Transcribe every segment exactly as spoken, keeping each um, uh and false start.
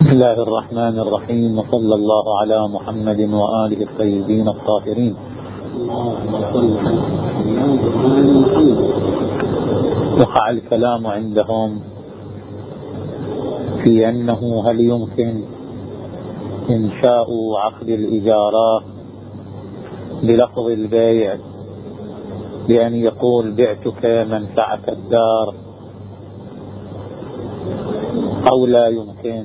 بسم الله الرحمن الرحيم، وصلى الله على محمد وآله الطيبين الطاهرين. وقع الكلام عندهم في أنه هل يمكن إنشاء عقد الإجارة بلفظ البيع، بأن يقول بعتك منفعة الدار، أو لا يمكن.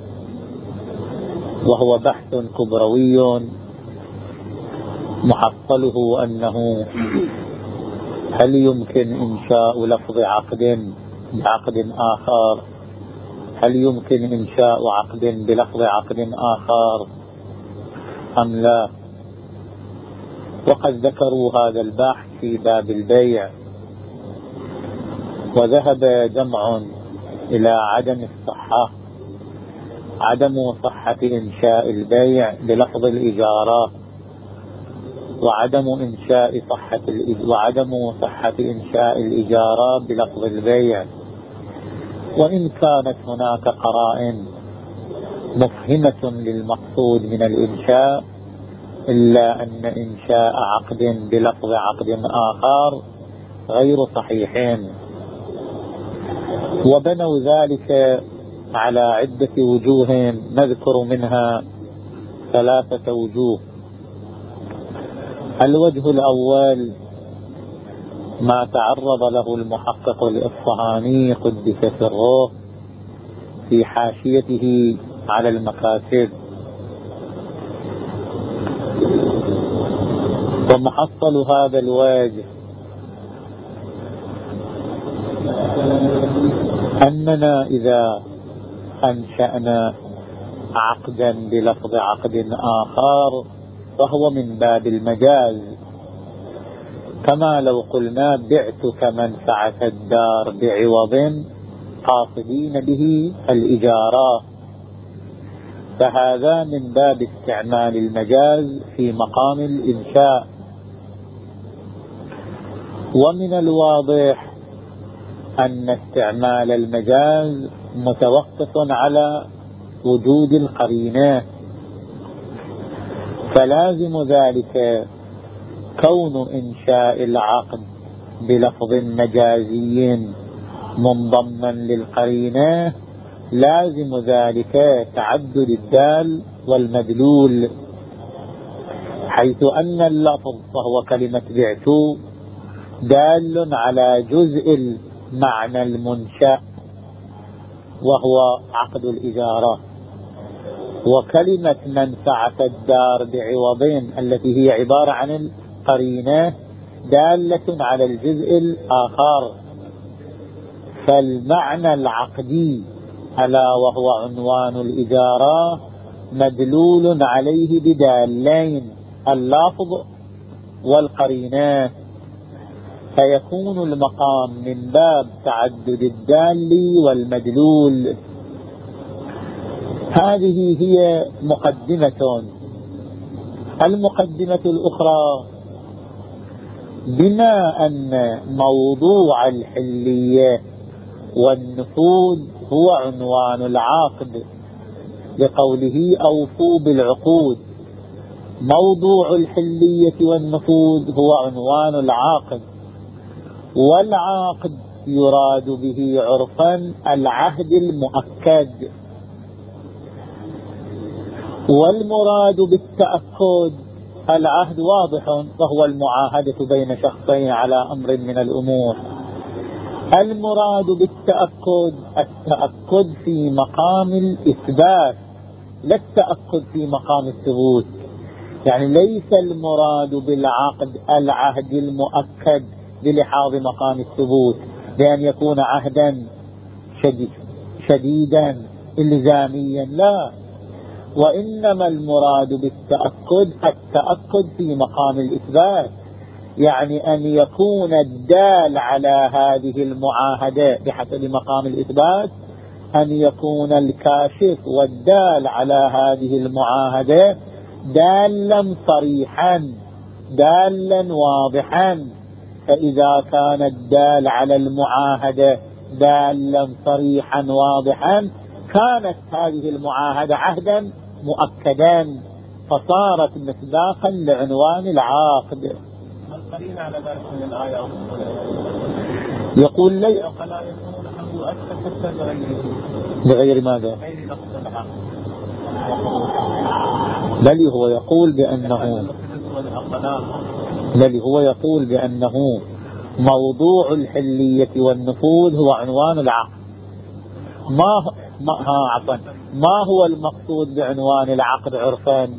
وهو بحث كبروي محصله أنه هل يمكن إنشاء لفظ عقد بعقد آخر، هل يمكن إنشاء عقد بلفظ عقد آخر أم لا. وقد ذكروا هذا البحث في باب البيع، وذهب جمع إلى عدم الصحة، عدم صحة إنشاء البيع بلفظ الإجارة، وعدم إنشاء صحة وعدم صحة إنشاء الإجارة بلفظ البيع، وإن كانت هناك قرائن مفهمة للمقصود من الإنشاء، إلا أن إنشاء عقد بلفظ عقد آخر غير صحيحين. وبنوا ذلك على عدة وجوه، نذكر منها ثلاثة وجوه. الوجه الأول ما تعرض له المحقق الإصفهاني قدس سره في حاشيته على المكاسب، ومحصل هذا الوجه أننا إذا أنشأنا عقدا بلفظ عقد آخر فهو من باب المجاز، كما لو قلنا بعتك منفعة الدار بعوض قاصدين به الإجارة، فهذا من باب استعمال المجاز في مقام الإنشاء. ومن الواضح أن استعمال المجاز متوقف على وجود القرينة، فلازم ذلك كون إنشاء العقد بلفظ مجازي منضما للقرينة، لازم ذلك تعدد الدال والمدلول، حيث أن اللفظ وهو كلمة بعت دال على جزء المعنى المنشأ وهو عقد الإجارة، وكلمة منفعة الدار بعوضين التي هي عبارة عن القرينة دالة على الجزء الآخر. فالمعنى العقدي ألا وهو عنوان الإجارة مدلول عليه بدالين، اللفظ والقرينة، فيكون المقام من باب تعدد الدال والمدلول. هذه هي مقدمة. المقدمة الأخرى، بما أن موضوع الحلية والنفوذ هو عنوان العقد، لقوله أوفوا بالعقود، موضوع الحلية والنفوذ هو عنوان العقد، والعقد يراد به عرفا العهد المؤكد، والمراد بالتأكد العهد واضح وهو المعاهدة بين شخصين على أمر من الأمور. المراد بالتأكد التأكد في مقام الإثبات، لا التأكد في مقام الثبوت. يعني ليس المراد بالعقد العهد المؤكد بلحاظ مقام الثبوت، بأن يكون عهدا شديد شديدا إلزاميا، لا، وإنما المراد بالتأكد التأكد في مقام الإثبات، يعني أن يكون الدال على هذه المعاهدة بحسب مقام الإثبات، أن يكون الكاشف والدال على هذه المعاهدة دالا صريحا دالا واضحا. فإذا كان الدال على المعاهدة دالا صريحا واضحا، كانت هذه المعاهدة عهدا مؤكدا فصارت مصداقا لعنوان العقد. القرينة على ذلك من الآية يقول لي فلا يكون له أسفة بغيره بغير ماذا؟ غير لفظ العقد، بل هو يقول بأنه بل هو يقول بأنه موضوع الحلية والنفوذ هو عنوان العقد. ما ما ها عفوا ما هو المقصود بعنوان العقد عرفان؟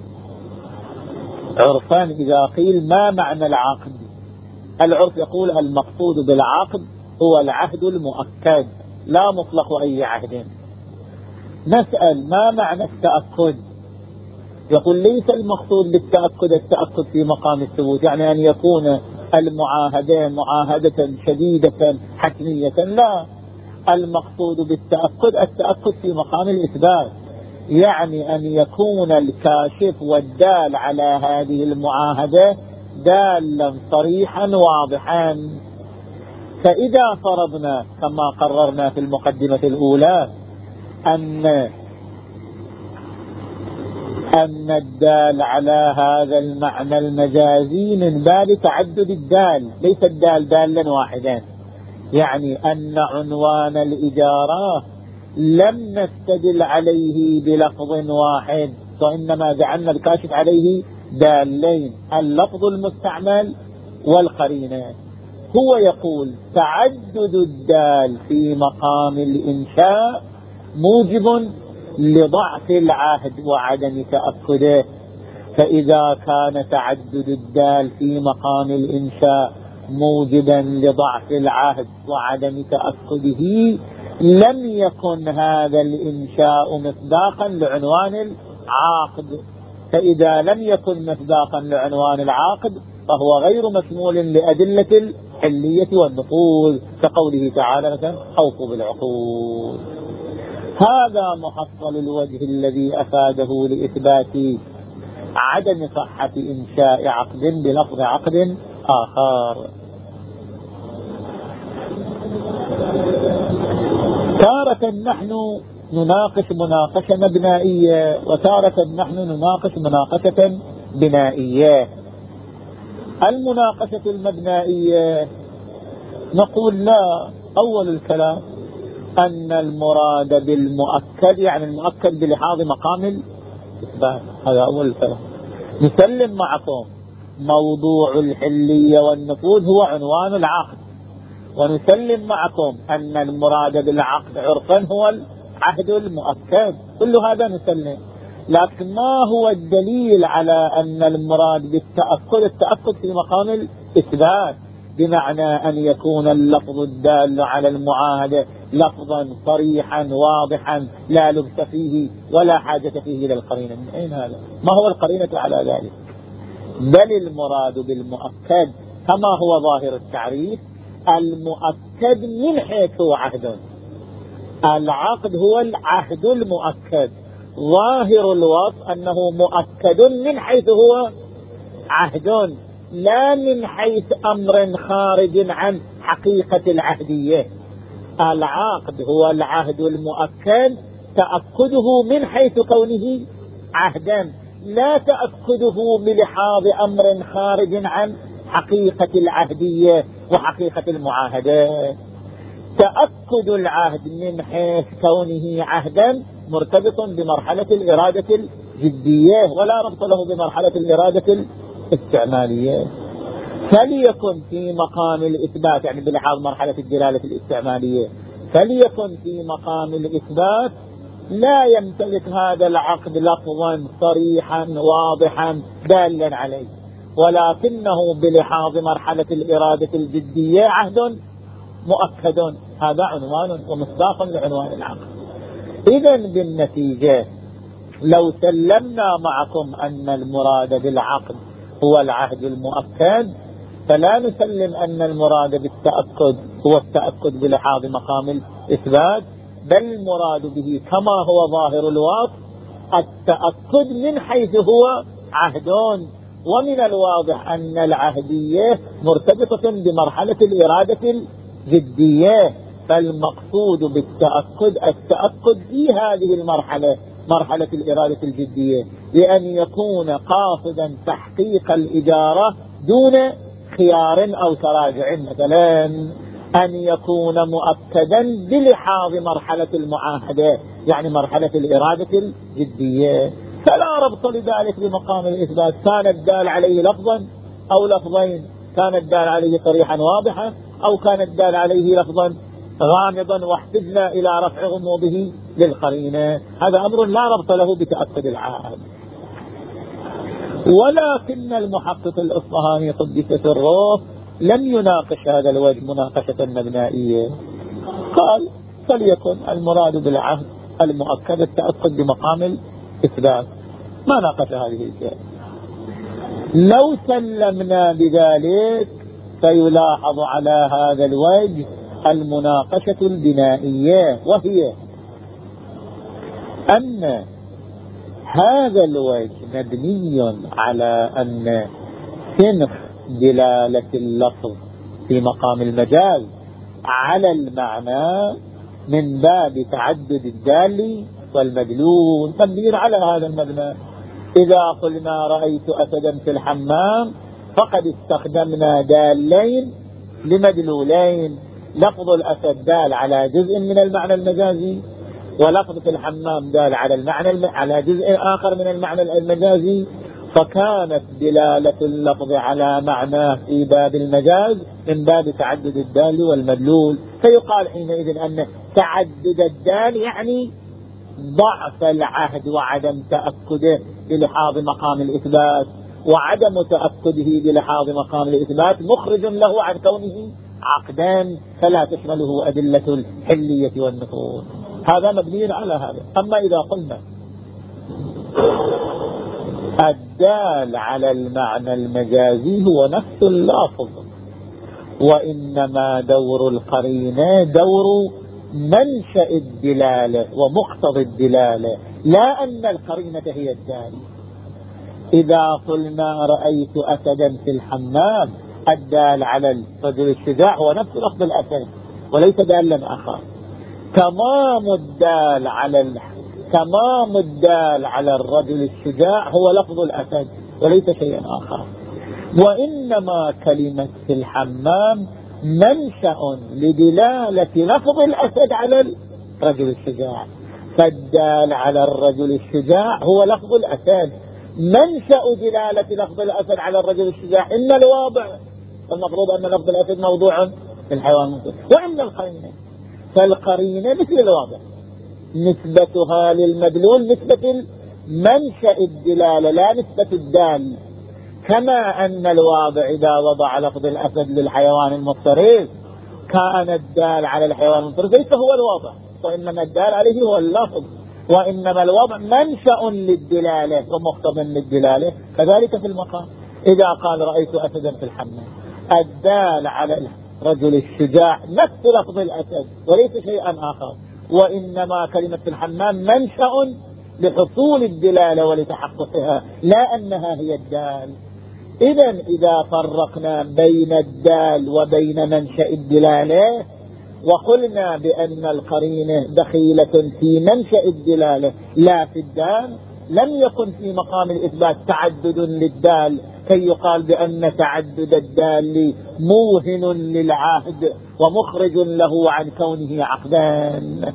عرفان إذا قيل ما معنى العقد، العرف يقول المقصود بالعقد هو العهد المؤكد لا مطلق أي عهد. نسأل ما معنى التأكد؟ يقول ليس المقصود بالتأكد التأكد في مقام الثبوت، يعني أن يكون المعاهدين معاهدة شديدة حتمية، لا، المقصود بالتأكد التأكد في مقام الإثبات، يعني أن يكون الكاشف والدال على هذه المعاهدة دالا صريحا واضحا. فإذا فرضنا كما قررنا في المقدمة الأولى أن أن الدال على هذا المعنى المجازي من باب تعدد الدال، ليس الدال دالا واحدا، يعني أن عنوان الإجارة لم نستدل عليه بلفظ واحد، وإنما جعلنا الكاشف عليه دالين، اللفظ المستعمل والقرينة. هو يقول تعدد الدال في مقام الإنشاء موجب لضعف العهد وعدم تأكده، فإذا كان تعدد الدال في مقام الإنشاء موجبا لضعف العهد وعدم تأكده لم يكن هذا الإنشاء مصداقا لعنوان العقد، فإذا لم يكن مصداقا لعنوان العقد فهو غير مشمول لأدلة الحلية والنفوذ، كقوله تعالى مثلا أوفوا بالعقود. هذا محصل الوجه الذي أفاده لإثبات عدم صحة إنشاء عقد بلفظ عقد آخر. تارة نحن نناقش مناقشة مبنائية وتارة نحن نناقش مناقشة بنائية. المناقشة المبنائية نقول لا، أول الكلام أن المراد بالمؤكد يعني المؤكد بلحاظ مقام الإثبات، هذا أول الكلام. نسلم معكم موضوع الحلية والنفوذ هو عنوان العقد، ونسلم معكم أن المراد بالعقد عرفا هو العهد المؤكد، كل هذا نسلم، لكن ما هو الدليل على أن المراد بالتأكد التأكد في مقام الإثبات، بمعنى أن يكون اللفظ الدال على المعاهدة لفظا صريحا واضحا لا لبس فيه ولا حاجة فيه إلى القرينة. من أين هذا؟ ما هو القرينة على ذلك؟ بل المراد بالمؤكد كما هو ظاهر التعريف المؤكد من حيث هو عهد، العقد هو العهد المؤكد، ظاهر الوصف أنه مؤكد من حيث هو عهد لا من حيث أمر خارج عن حقيقة العهدية. العقد هو العهد المؤكد تأكده من حيث كونه عهدا، لا تأكده بلحاظ أمر خارج عن حقيقة العهدية وحقيقة المعاهدة. تأكد العهد من حيث كونه عهدا مرتبط بمرحلة الإرادة الجدية ولا ربط له بمرحلة الإرادة الاستعمالية، فليكن في مقام الإثبات يعني بلحاظ مرحلة الدلالة الاستعمالية، فليكن في مقام الإثبات لا يمتلك هذا العقد لفظا صريحا واضحا دالا عليه، ولكنه بلحاظ مرحلة الإرادة الجدية عهد مؤكد، هذا عنوان ومصداق لعنوان العقد. إذن بالنتيجة لو سلمنا معكم أن المراد بالعقد هو العهد المؤكد، فلا نسلم أن المراد بالتأكد هو التأكد بلحاظ مقام الإثبات، بل المراد به كما هو ظاهر الوصف التأكد من حيث هو عهد، ومن الواضح أن العهدية مرتبطة بمرحلة الإرادة الجدية، فالمقصود بالتأكد التأكد في هذه المرحلة، مرحلة الإرادة الجدية، لأن يكون قاصدا تحقيق الإجارة دون خيار أو تراجع، مثلا أن يكون مؤكدا بلحاظ مرحلة المعاهدة، يعني مرحلة الإرادة الجدية، فلا ربط لذلك بمقام الإثبات. كان الدال عليه لفظا أو لفظين، كان الدال عليه صريحا واضحا، أو كان الدال عليه لفظا غامضا واحتجنا إلى رفع غموضه للقرينة، هذا أمر لا ربط له بتأكد العاهد. ولكن المحقق الإصفهاني قدس سره لم يناقش هذا الوجه مناقشة مبنائية، قال فليكن المراد بالعهد المؤكد التأكد بمقام الإثبات، ما ناقش هذه الشيء. لو سلمنا بذلك فيلاحظ على هذا الوجه المناقشة البنائية، وهي أن هذا الوجه مبني على أن سنخ دلالة اللفظ في مقام المجاز على المعنى من باب تعدد الدال والمدلول، مبني على هذا المبنى. إذا قلنا رأيت أسدا في الحمام فقد استخدمنا دالين لمدلولين، لفظ الأسد دال على جزء من المعنى المجازي، ولفظ في الحمام دال على المعنى الم... على جزء آخر من المعنى المجازي، فكانت دلالة اللفظ على معناه في باب المجاز من باب تعدد الدال والمدلول. فيقال حينئذ أن تعدد الدال يعني ضعف العهد وعدم تأكده بلحاظ مقام الإثبات، وعدم تأكده بلحاظ مقام الإثبات مخرج له عن كونه عقدان، فلا تشمله أدلة الحلية والنفوذ. هذا مبني على هذا. أما إذا قلنا الدال على المعنى المجازي هو نفس اللفظ، وإنما دور القرينة دور منشأ الدلالة ومقتضى الدلالة، لا أن القرينة هي الدال. إذا قلنا رأيت أسدا في الحمام، الدال على الرجل الشجاع هو نفس لفظ الأسد وليس دالا آخر. تمام الدال على ال... تمام الدال على الرجل الشجاع هو لفظ الأسد وليس شيء آخر. وإنما كلمة في الحمام منشأ لدلالة لفظ الأسد على الرجل الشجاع، فالدال على الرجل الشجاع هو لفظ الأسد. منشأ دلالة لفظ الأسد على الرجل الشجاع إن الواضع، المفروض أن لفظ الأسد موضوع في الحيوان المنطق، وإن القرينة، فالقرينة مثل الواضع نسبتها للمدلول نسبة منشأ الدلالة لا نسبة الدال. كما أن الواضع إذا وضع لفظ الأسد للحيوان المفترس كان الدال على الحيوان المفترس ليس هو الواضع، وإنما الدال عليه هو اللفظ، وإنما الوضع منشأ للدلالة ومقتضى للدلالة. كذلك في المقام إذا قال رأيت أسدا في الحمام، الدال على الرجل الشجاع نفس لفظ الأسد وليس شيئا آخر، وإنما كلمة في الحمام منشأ لحصول الدلالة ولتحققها، لا أنها هي الدال. إذن إذا فرقنا بين الدال وبين منشأ الدلالة وقلنا بأن القرينة دخيلة في منشأ الدلالة لا في الدال، لم يكن في مقام الإثبات تعدد للدال كي يقال بأن تعدد الدال موهن للعهد ومخرج له عن كونه عقدان،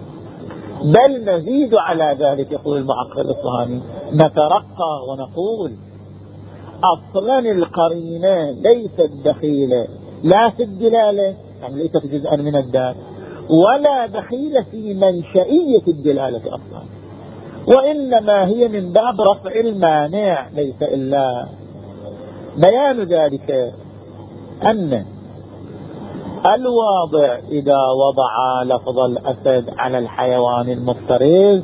بل نزيد على ذلك. يقول المحقق الإصفهاني نترقى ونقول أصلا القرينة ليست دخيلة لا في الدلالة، يعني ليست جزءا من الدال، ولا دخيلة في منشئية الدلالة أصلا، وإنما هي من باب رفع المانع ليس إلا. بيان ذلك أن الواضع إذا وضع لفظ الأسد على الحيوان المفترس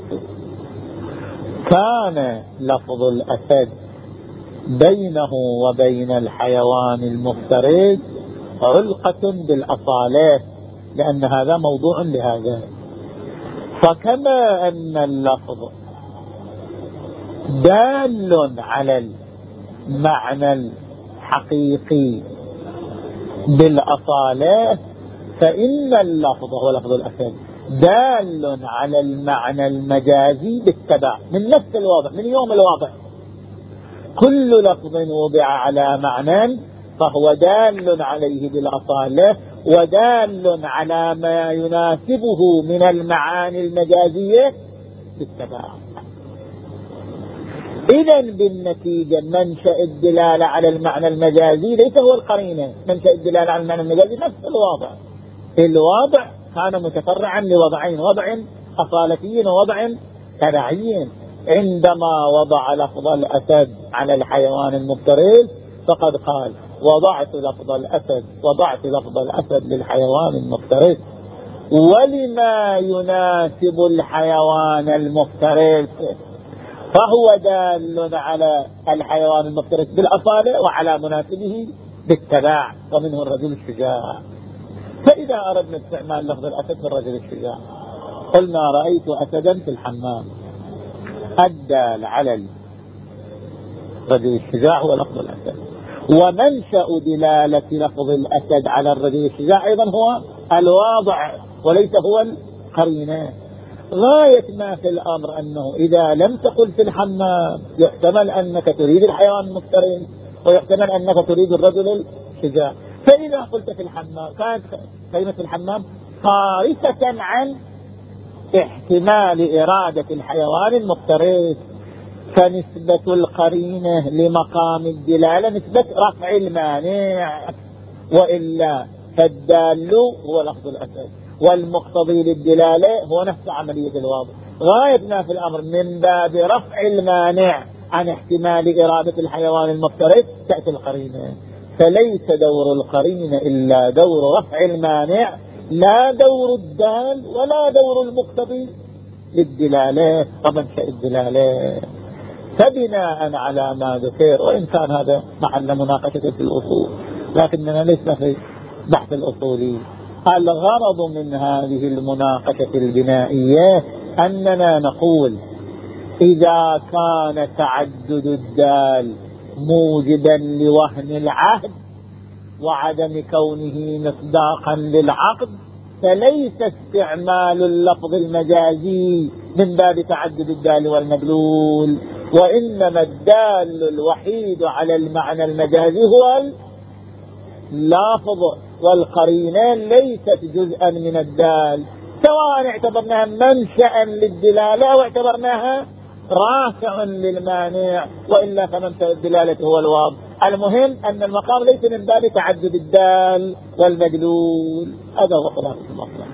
كان لفظ الأسد بينه وبين الحيوان المفترس علقة بالأصالة، لأن هذا موضوع لهذا. فكما أن اللفظ دال على المعنى الحقيقي بالأصالة، فإن اللفظ هو لفظ الأسد دال على المعنى المجازي بالتبع من نفس الوضع، من يوم الوضع. كل لفظ وضع على معنى فهو دال عليه بالأصالة ودال على ما يناسبه من المعاني المجازية بالتبع. إذن بالنتيجة منشأ الدلالة على المعنى المجازي ليس هو القرينة، منشأ الدلالة على المعنى المجازي نفس الوضع. الوضع كان متفرعا لوضعين، وضع أصالتي ووضع تبعي. عندما وضع لفظ الأسد على الحيوان المفترس فقد قال وضعت لفظ الأسد وضعت لفظ الأسد للحيوان المفترس ولما يناسب الحيوان المفترس، فهو دال على الحيوان المفترس بالأصالة وعلى مناسبه بالتبع، ومنه الرجل الشجاع. فإذا أردنا استعمال لفظ الأسد في الرجل الشجاع قلنا رأيت أسدا في الحمام، الدال على الرجل الشجاع هو لفظ الأسد، ومنشأ دلالة لفظ الأسد على الرجل الشجاع أيضا هو الواضع وليس هو القرينة. غاية ما في الأمر أنه إذا لم تقل في الحمام يحتمل أنك تريد الحيوان المفترس ويحتمل أنك تريد الرجل الشجاع. فإذا قلت في الحمام كانت كلمة في الحمام صارفة عن احتمال إرادة الحيوان المفترس، فنسبة القرينة لمقام الدلالة نسبة رفع المانع، وإلا فالدال هو لفظ الأسد والمقتضي للدلالة هو نفس عملية الواضع. غاية ما في الأمر من باب رفع المانع عن احتمال إرادة الحيوان المفترس تأتي القرينة، فليس دور القرينة إلا دور رفع المانع، لا دور الدال ولا دور المقتضي للدلالة ومنشأ الدلالة. فبناء على ما ذكر، وإن كان هذا محل مناقشة في الأصول لكننا لسنا في بحث الأصولي، الغرض من هذه المناقشة البنائية أننا نقول إذا كان تعدد الدال موجبا لوهن العهد وعدم كونه مصداقا للعقد فليس استعمال اللفظ المجازي من باب تعدد الدال والمدلول، وإنما الدال الوحيد على المعنى المجازي هو اللافظ، والقرينة ليست جزءا من الدال، سواء اعتبرناها منشأ للدلالة أو اعتبرناها رافع للمانع، وإلا فمنشأ الدلالة هو الواضح. المهم أن المقام ليس من باب تعدد الدال والمدلول. هذا هو خلاصة المطلب.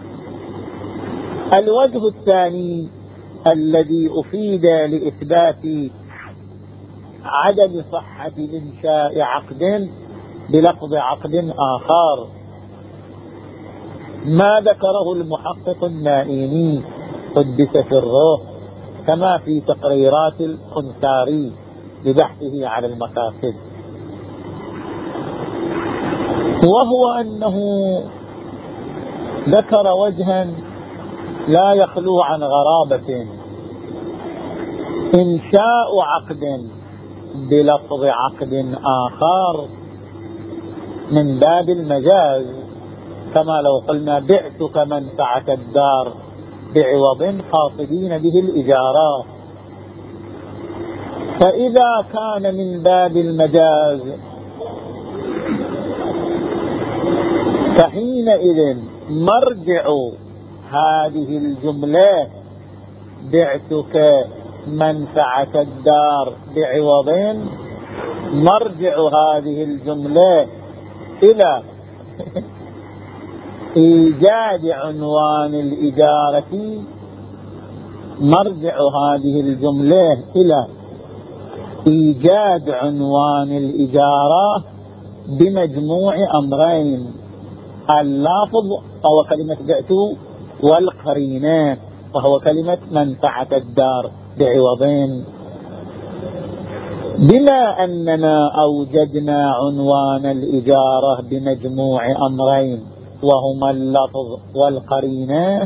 الوجه الثاني الذي أفيد لإثبات عدم صحة إنشاء عقد بلفظ عقد آخر ما ذكره المحقق النائيني قدس سره كما في تقريرات القنثاري ببحثه على المقاصد، وهو أنه ذكر وجها لا يخلو عن غرابة: إنشاء عقد بلفظ عقد آخر من باب المجاز، كما لو قلنا بعتك منفعة الدار بعوض قاصدين به الإجارة. فإذا كان من باب المجاز فحينئذ مرجع هذه الجملة بعتك منفعة الدار بعوض، مرجع هذه الجملة إلى إيجاد عنوان الإجارة، مرجع هذه الجملة إلى إيجاد عنوان الإجارة بمجموع أمرين: اللافظ وهو كلمة بعت، والقرينة وهو كلمة منفعة الدار بعوضين. بما أننا أوجدنا عنوان الإجارة بمجموع أمرين وهما اللفظ والقرينة،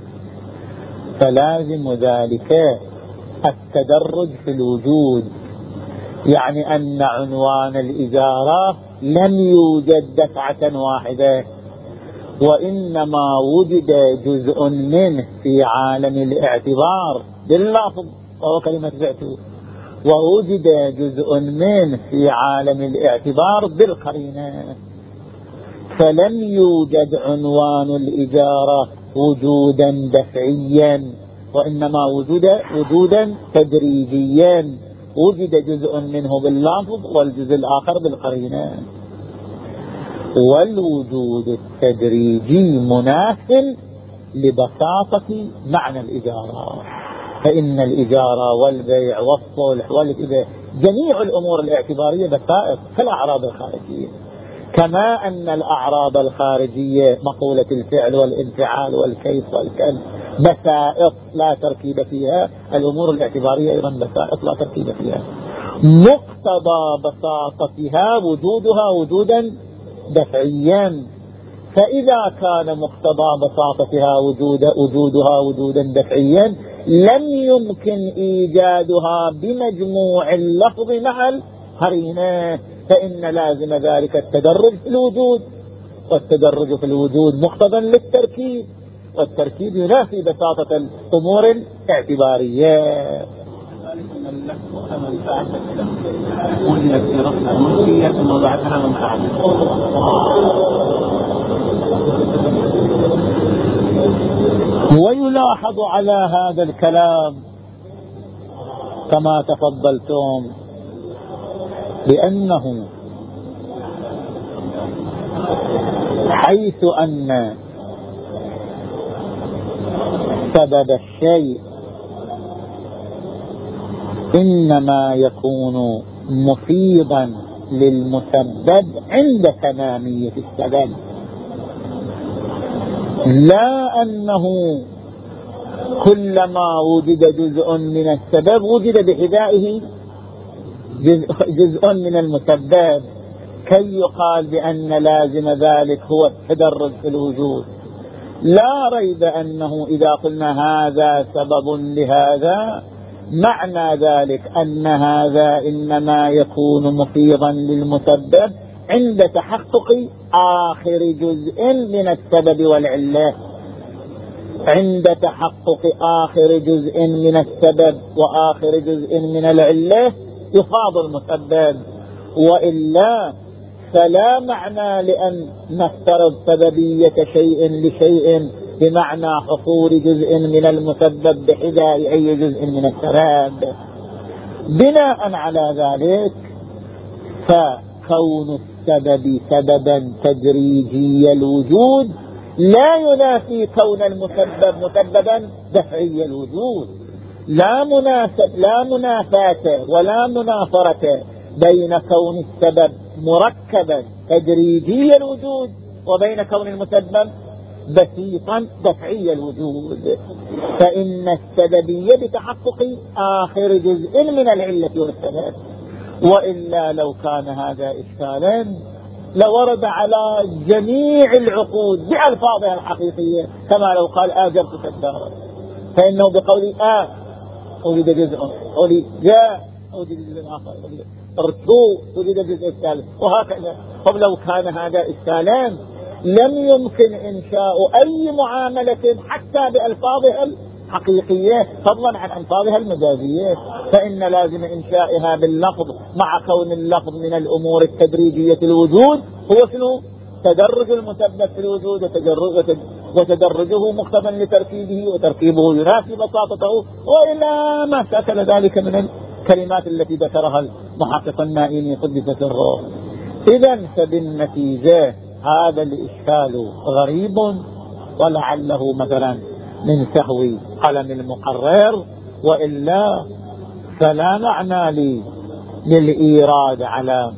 فلازم ذلك التدرج في الوجود، يعني أن عنوان الإجارة لم يوجد دفعة واحدة، وإنما وجد جزء منه في عالم الاعتبار باللفظ وهو كلمة بعت، ووجد جزء منه في عالم الاعتبار بالقرينة، فلم يوجد عنوان الإجارة وجودا دفعيا، وإنما وجد وجودا تدريجيا، وجد جزء منه باللفظ والجزء الآخر بالقرينة. والوجود التدريجي مناف لبساطة معنى الإجارة، فإن الإجارة والبيع والصلح والإباحة جميع الأمور الاعتبارية بسائط كالأعراض الخارجية، كما أن الأعراض الخارجية مقولة الفعل والانفعال والكيف والكل بسائط لا تركيب فيها، الأمور الاعتبارية أيضا بسائط لا تركيب فيها، مقتضى بساطتها وجودها وجودا دفعيا. فإذا كان مقتضى بساطتها وجود وجودها وجودا دفعيا لم يمكن إيجادها بمجموع اللفظ مع القرينة، فإن لازم ذلك التدرج في الوجود، والتدرج في الوجود مقتضى للتركيب، والتركيب ينافي بساطة الأمور الاعتبارية. ويلاحظ على هذا الكلام كما تفضلتم بأنه حيث أن سبب الشيء إنما يكون مفيضا للمسبب عند تمامية السبب، لا أنه كلما وجد جزء من السبب وجد بحذائه جزء من المسبب، كي يقال بأن لازم ذلك هو التدرج في الوجود. لا ريب أنه إذا قلنا هذا سبب لهذا معنى ذلك أن هذا إنما يكون مفيضا للمسبب عند تحقق آخر جزء من السبب والعلة، عند تحقق آخر جزء من السبب وآخر جزء من العلة يفاض المسبب، وإلا فلا معنى لأن نفترض سببية شيء لشيء بمعنى حصول جزء من المسبب بحذاء أي جزء من السبب. بناء على ذلك فكون السبب سببا تدريجي الوجود لا ينافي كون المسبب مسببا دفعي الوجود، لا مناسب لا منافاة ولا منافرة بين كون السبب مركبا تدريجي الوجود وبين كون المسبب بسيطا دفعي الوجود، فإن السببية بتحقق آخر جزء من العلة والسبب، وإلا لو كان هذا إشكالا لورد على جميع العقود بألفاظها الحقيقية، كما لو قال آجرت الدار، فإنه بقول آ وجد جزء، قولي جاء وجد جزء آخر، ارتو وجد الجزء الثالث، وهكذا. طب لو كان هذا إشكالا لم يمكن إنشاء أي معاملة حتى بألفاظها الحقيقية فضلا عن ألفاظها المجازية، فإن لازم إنشائها باللفظ، مع كون اللفظ من الأمور التدريجية الوجود هو شنو؟ تدرج المسبب في الوجود، وتدرج وتدرجه مقتضى لتركيبه، وتركيبه ينافي بساطته، وإلى ما شكل ذلك من الكلمات التي ذكرها المحقق النائمي قدس سره. إذن فبالنتيجة هذا الإشكال غريب، ولعله مثلا من سهو قلم المقرر، وإلا فلا معنى لي للإيراد على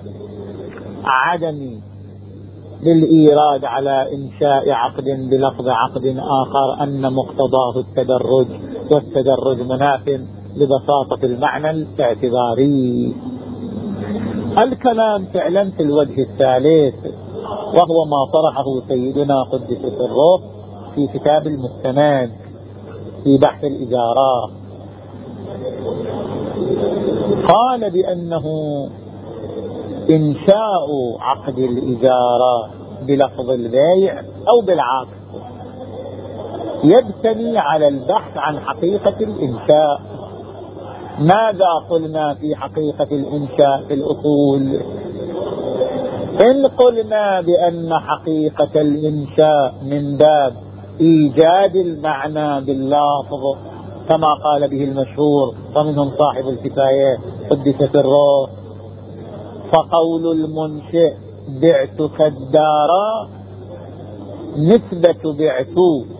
عدم للإيراد على إنشاء عقد بلفظ عقد آخر أن مقتضاه التدرج، والتدرج مناف لبساطة المعنى الاعتباري. الكلام فعلا في الوجه الثالث، وهو ما طرحه سيدنا قدس سره في كتاب المستند في بحث الإجارة. قال بأنه إنشاء عقد الإجارة بلفظ البيع أو بالعكس، يبتني على البحث عن حقيقة الإنشاء. ماذا قلنا في حقيقة الإنشاء في الأصول؟ إن قلنا بأن حقيقة الإنشاء من باب إيجاد المعنى باللفظ كما قال به المشهور ومنهم صاحب الكفاية قدس سره، فقول المنشئ بعتك الدار نسبة بعت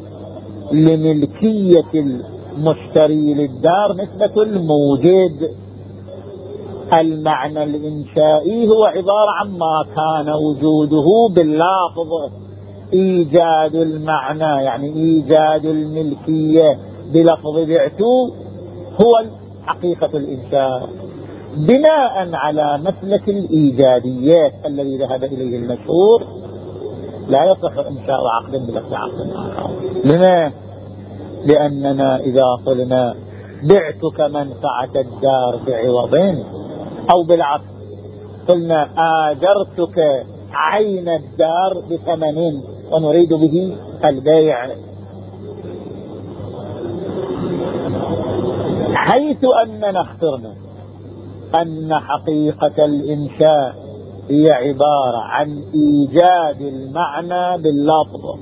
لملكية المشتري للدار نسبة الموجد. المعنى الإنشائي هو عبارة عن ما كان وجوده باللفظ. إيجاد المعنى يعني إيجاد الملكية بلفظ بعت هو حقيقة الإنشاء، بناء على مسلك الإيجاديات الذي ذهب إليه المشهور. لا يصح إنشاء عقد بلفظ عقد آخر. لما؟ لأننا إذا قلنا بعتك منفعة الدار بعوض أو بالعكس قلنا آجرتك عين الدار بثمن ونريد به البيع، حيث أننا اخترنا أن حقيقة الإنشاء هي عبارة عن إيجاد المعنى باللفظ،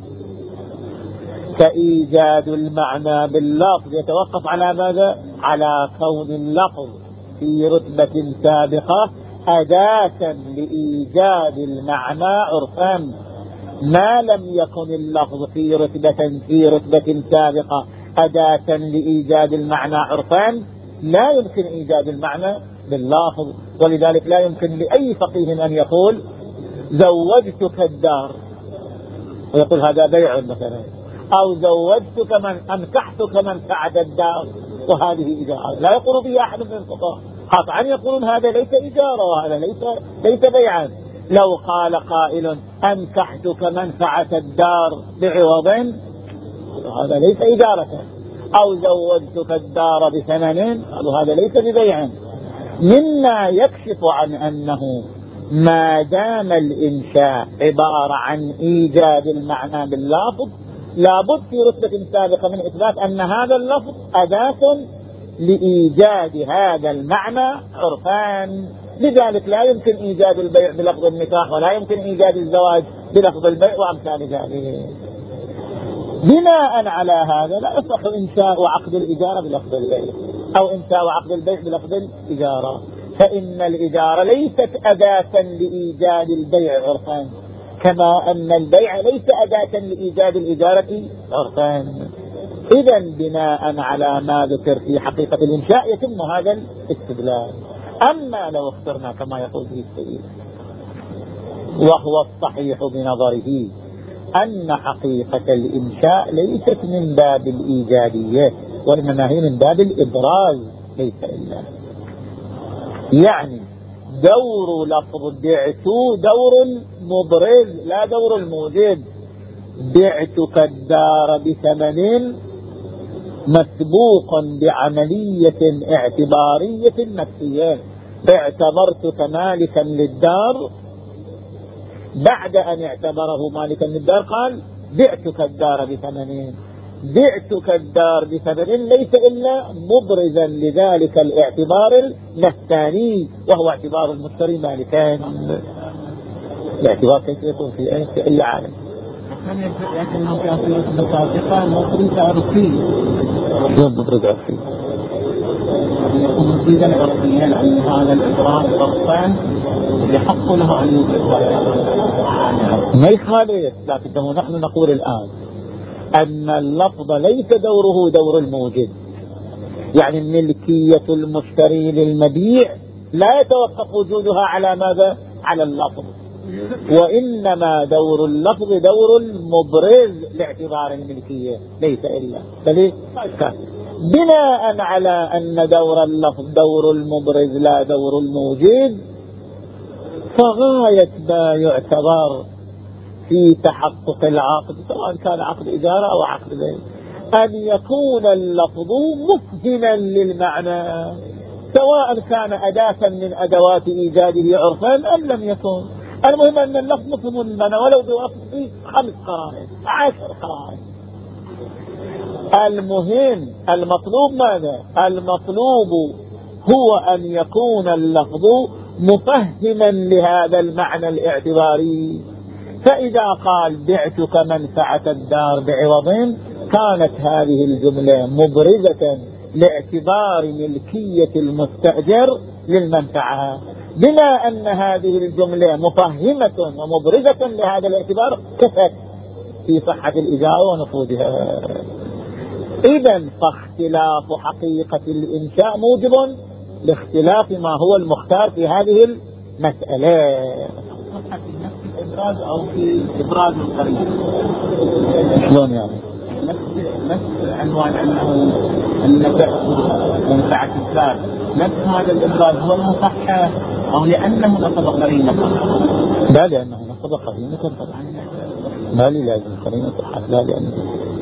فإيجاد المعنى باللفظ يتوقف على ماذا؟ على كون اللفظ في رتبة سابقة أداة لإيجاد المعنى عرفا. ما لم يكن اللفظ في رتبة في رتبة سابقة أداة لإيجاد المعنى عرفا لا يمكن إيجاد المعنى باللفظ. ولذلك لا يمكن لأي فقيه أن يقول زوجتك الدار ويقول هذا بيع مثلا، أو زوجتك من أنكحتك منفعة الدار وهذه إجارة. لا يقول به أحد من الفقهاء، قطعا يقولون هذا ليس إجارة وهذا ليس ليس بيعا. لو قال قائل أنكحتك منفعة الدار بعوض هذا ليس إجارة، أو زوجتك الدار بثمن هذا ليس ببيع. مما يكشف عن أنه ما دام الإنشاء عبارة عن إيجاد المعنى باللفظ لابد في رتبة سابقة من إثبات أن هذا اللفظ أداة لإيجاد هذا المعنى عرفان. لذلك لا يمكن إيجاد البيع بلفظ النكاح ولا يمكن إيجاد الزواج بلفظ البيع وأمثال ذلك. بناء على هذا لا يصح إنشاء عقد الإجارة بلفظ البيع أو إنشاء عقد البيع بلفظ الإجارة، فإن الإجارة ليست أداة لإيجاد البيع عرفان، كما أن البيع ليس أداة لإيجاد الإجارة عرفان. إذا بناء على ما ذكر في حقيقة الإنشاء يتم هذا الاستدلال. أما لو اخترنا كما يقول به السيد وهو الصحيح بنظره أن حقيقة الإنشاء ليست من باب الإيجادية وإنما هي من باب الإبراز ليس إلا، يعني دور لفظ بعت دور مبرز لا دور الموجد. بعتك الدار بثمن مسبوق بعملية اعتبارية نفسية، اعتبرتك مالكا للدار، بعد أن اعتبره مالكا للدار قال بعتك الدار بثمن. بعتك الدار بثمن ليس إلا مبرزا لذلك الاعتبار النفساني وهو اعتبار المشتري مالكان. الاعتبار كيف يكون في أي في أي عالم؟ لكنه كان في رتبة سابقة مبرز عرفي. شو مبرز عرفي؟ يكون مبرزا عرفيا أن هذا الإبراز ضبطان يحق له أن يبرز ما يخالف، لكنه نحن نقول الآن أن اللفظ ليس دوره دور الموجد، يعني ملكية المشتري للمبيع لا يتوقف وجودها على ماذا؟ على اللفظ، وإنما دور اللفظ دور المبرز لاعتبار الملكية ليس إلا. فليه؟ بناء على أن دور اللفظ دور المبرز لا دور الموجد، فغاية ما يعتبر في تحقق العقد سواء كان عقد إجارة أو عقد بيع أن يكون اللفظ مفهما للمعنى، سواء كان أداة من أدوات إيجاده عرفا أم لم يكن. المهم أن اللفظ مفهوم للمعنى ولو بواسطة خمس قرائن عشر قرائن. المهم المطلوب ماذا؟ المطلوب هو أن يكون اللفظ مفهما لهذا المعنى الاعتباري. فإذا قال بعتك منفعة الدار بعوض، كانت هذه الجملة مبرزة لاعتبار ملكية المستأجر للمنفعة. بما أن هذه الجملة مفهمة ومبرزة لهذا الاعتبار كفت في صحة الإجارة ونفوذها. إذن فاختلاف حقيقة الإنشاء موجب لاختلاف ما هو المختار في هذه المسألة. إبراز أو في إبراز القريب شلون يعني؟ نفس عنوان أنه النفع منفعة الدار، نفس هذا الإبراز هو المصحح أو لأنه نصب قرينة؟ لا، لأنه نصب قرينة طبعا. ما لي لازم قرينة صحة، لا لأنه.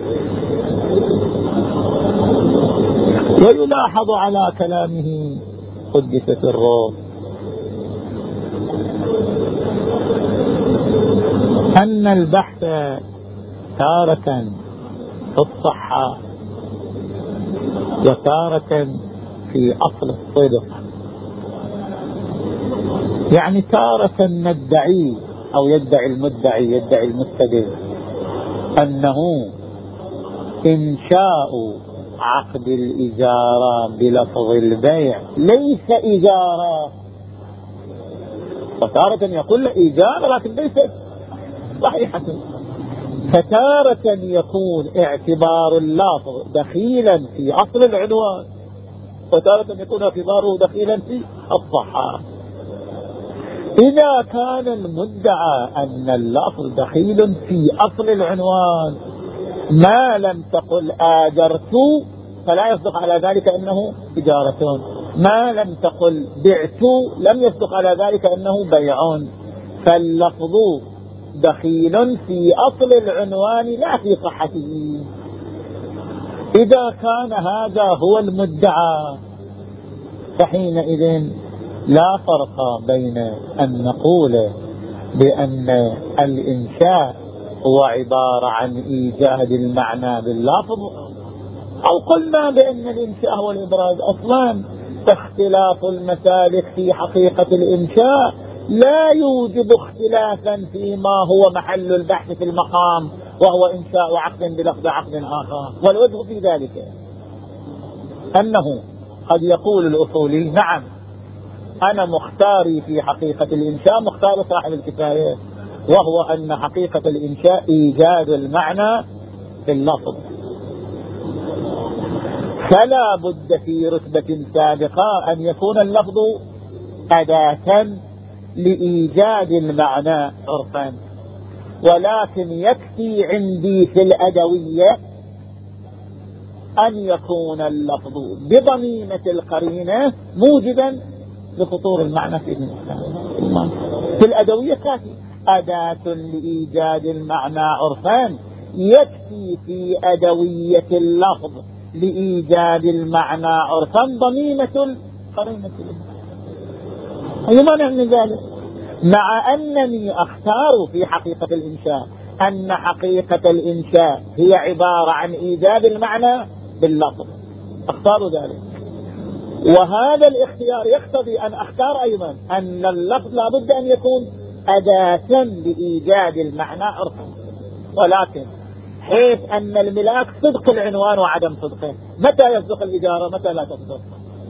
ويلاحظ على كلامه قدس سره أن البحث تارة في الصحة وتارة في أصل الصدق. يعني تارة ندعي أو يدعي المدعي يدعي المستدل أنه إنشاء عقد الإجارة بلفظ البيع ليس إجارة، وتارة يقول إجارة لكن ليست صحيحة. فتارة يكون اعتبار اللفظ دخيلا في أصل العنوان، وتارة يكون اعتباره دخيلا في الصحة. إذا كان المدعى أن اللفظ دخيل في أصل العنوان ما لم تقل آجرت فلا يصدق على ذلك أنه إجارة، ما لم تقل بعت لم يصدق على ذلك أنه بيع. فاللفظ دخيل في أصل العنوان لا في صحته. إذا كان هذا هو المدعى فحينئذ لا فرق بين أن نقول بأن الإنشاء هو عبارة عن إيجاد المعنى باللفظ، أو قلنا بأن الإنشاء هو الإبراز. أصلا اختلاف المسالك في حقيقة الإنشاء لا يوجب اختلافا فيما هو محل البحث في المقام، وهو إنشاء عقد بلفظ عقد آخر. والوجه في ذلك أنه قد يقول الأصولي نعم أنا مختاري في حقيقة الإنشاء مختار صاحب الكفاية، وهو أن حقيقة الإنشاء إيجاد المعنى في اللفظ، فلا بد في رتبة سابقة أن يكون اللفظ أداة لإيجاد المعنى عرفا. ولكن يكفي عندي في الأدوية أن يكون اللفظ بضميمة القرينة موجبا لخطور المعنى في الإنسان. في الأدوية كافي أداة لإيجاد المعنى عرفان، يكفي في أدوية اللفظ لإيجاد المعنى عرفا ضميمة القرينة. أي مانع من ذلك؟ مع أنني أختار في حقيقة الإنشاء أن حقيقة الإنشاء هي عبارة عن إيجاد المعنى باللفظ، أختار ذلك. وهذا الاختيار يقتضي أن أختار أيضا أن اللفظ لابد أن يكون أداة لإيجاد المعنى عرفا. ولكن حيث أن الملاك صدق العنوان وعدم صدقه، متى يصدق الإجارة متى لا تصدق؟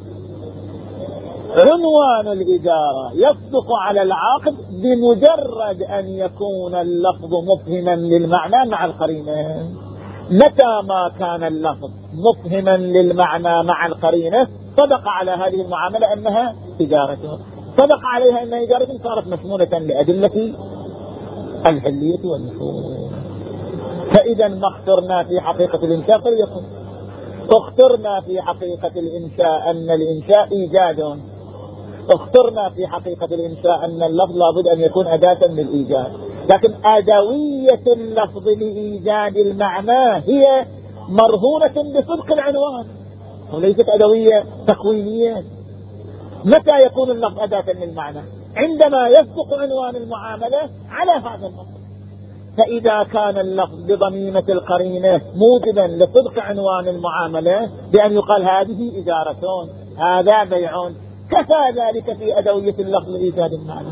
عنوان الإجارة يصدق على العقد بمجرد أن يكون اللفظ مفهما للمعنى مع القرينة. متى ما كان اللفظ مفهما للمعنى مع القرينة صدق على هذه المعاملة أنها إجارة، صدق عليها أنها إجارة، صارت مشمولة لأدلة الحلية والنفوذ. فإذا ما اخترنا في حقيقة الإنشاء فليكن، اخترنا في حقيقة الإنشاء أن الإنشاء إيجاد، اخترنا في حقيقة الإنشاء أن اللفظ لابد أن يكون أداة للإيجاد. لكن أدوية اللفظ لإيجاد المعنى هي مرهونة بصدق العنوان وليست أدوية تكوينية. متى يكون اللفظ أداة للمعنى؟ عندما يصدق عنوان المعاملة على هذا اللفظ. فإذا كان اللفظ بضميمة القرينة موجبا لصدق عنوان المعاملة بأن يقال هذه إجارة هذا بيع، كفى ذلك في أدوية اللفظ إيجاد المعنى.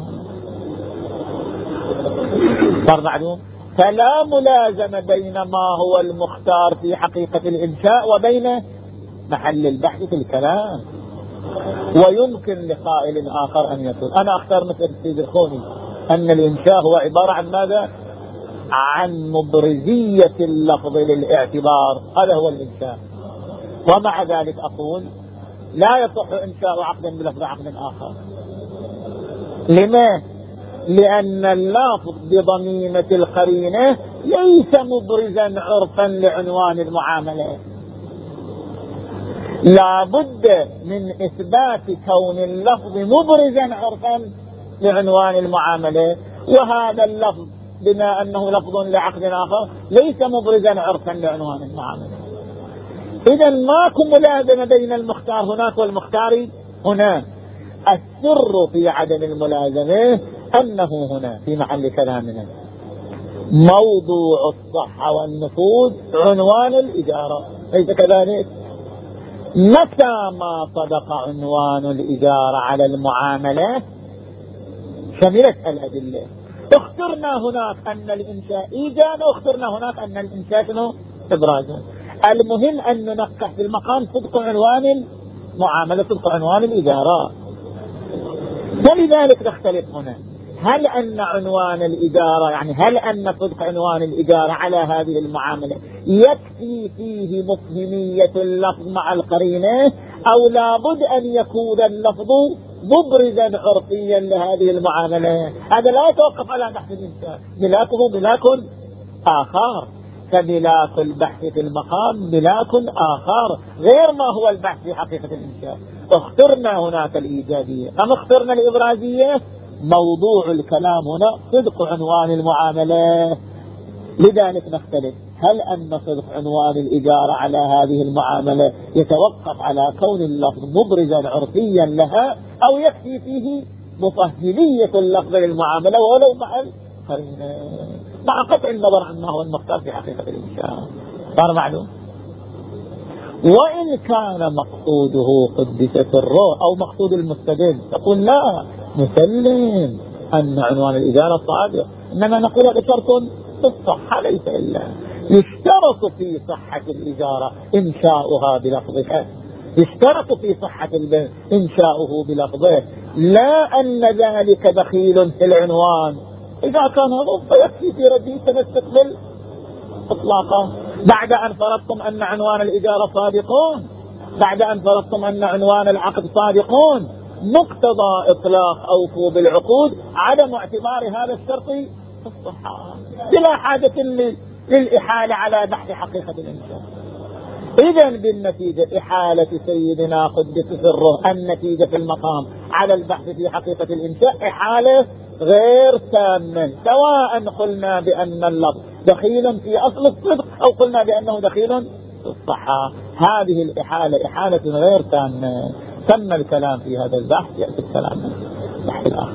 صار معلوم؟ فلا ملازمة بين ما هو المختار في حقيقة الإنشاء وبين محل البحث في الكلام. ويمكن لقائل آخر أن يقول أنا أختار مثل سيد الخوني أن الإنشاء هو عبارة عن ماذا؟ عن مبرزية اللفظ للاعتبار، هذا هو الإنشاء. ومع ذلك أقول لا يصح إنشاء عقد بلفظ عقد آخر. لما؟ لأن اللفظ بضميمة القرينة ليس مبرزا عرفا لعنوان المعاملة. لا بد من إثبات كون اللفظ مبرزا عرفا لعنوان المعاملة، وهذا اللفظ بما أنه لفظ لعقد آخر ليس مبرزا عرفا لعنوان المعاملة. إذا ماكو ملازمة بين المختار هناك والمختار هنا. السر في عدم الملازمة أنه هنا في محل كلامنا موضوع الصحة والنفوذ عنوان الإجارة، ليس كذلك؟ متى ما صدق عنوان الإجارة على المعاملة شملت الأدلة. اخترنا هناك أن الإنشاء إيجاد، واخترنا هناك أن الإنشاء إبراجا. المهم أن ننقح في المقام صدق عنوان المعاملة، صدق عنوان الإجارة. ولذلك نختلف هنا، هل أن عنوان الإجارة يعني هل أن صدق عنوان الإجارة على هذه المعاملة يكفي فيه مفهمية اللفظ مع القرينة، أو لابد أن يكون اللفظ مبرزا عرفيا لهذه المعاملة؟ هذا لا يتوقف على بحث الإنسان، ملاكه ملاك آخر. فملاك البحث في المقام ملاك آخر غير ما هو البحث في حقيقة الإنسان. اخترنا هناك الإيجابية أم اخترنا الإبرازية؟ موضوع الكلام هنا صدق عنوان المعاملة. لذلك نختلف، هل أن صدق عنوان الإجارة على هذه المعاملة يتوقف على كون اللفظ مبرزا عرفيا لها، أو يكفي فيه مفهمية اللفظ للمعاملة ولو مع القرينة، مع قطع النظر عن ما هو المختار في حقيقة الإنشاء؟ صار معلوم؟ وإن كان مقصوده قدس سره أو مقصود المستدل تقول لا نسلم أن عنوان الإجارة صادق، إنما نقول هذا شرط في الصحة ليس إلا يشترط في صحة الإجارة إنشاؤها بلفظها، يشترط في صحة البيع إنشاؤه بلفظه، لا أن ذلك دخيل في العنوان. إذا كان هذا فيكفي في رديء تمسك إطلاقا. بعد أن فرضتم أن عنوان الإجارة صادقون، بعد أن فرضتم أن عنوان العقد صادقون، مقتضى إطلاق أوفوا بالعقود عدم اعتبار هذا الشرط في الصحة بلا حاجة للإحالة على بحث حقيقة الإنسان. إذن بالنتيجة إحالة سيدنا قدس سره النتيجة في المقام على البحث في حقيقة الإنشاء إحالة غير تامة، سواء قلنا بأن اللفظ دخيل في أصل الصدق أو قلنا بأنه دخيل في الصحة. هذه الإحالة إحالة غير تامة. تم الكلام في هذا البحث، يأتي الكلام البحث الآخر.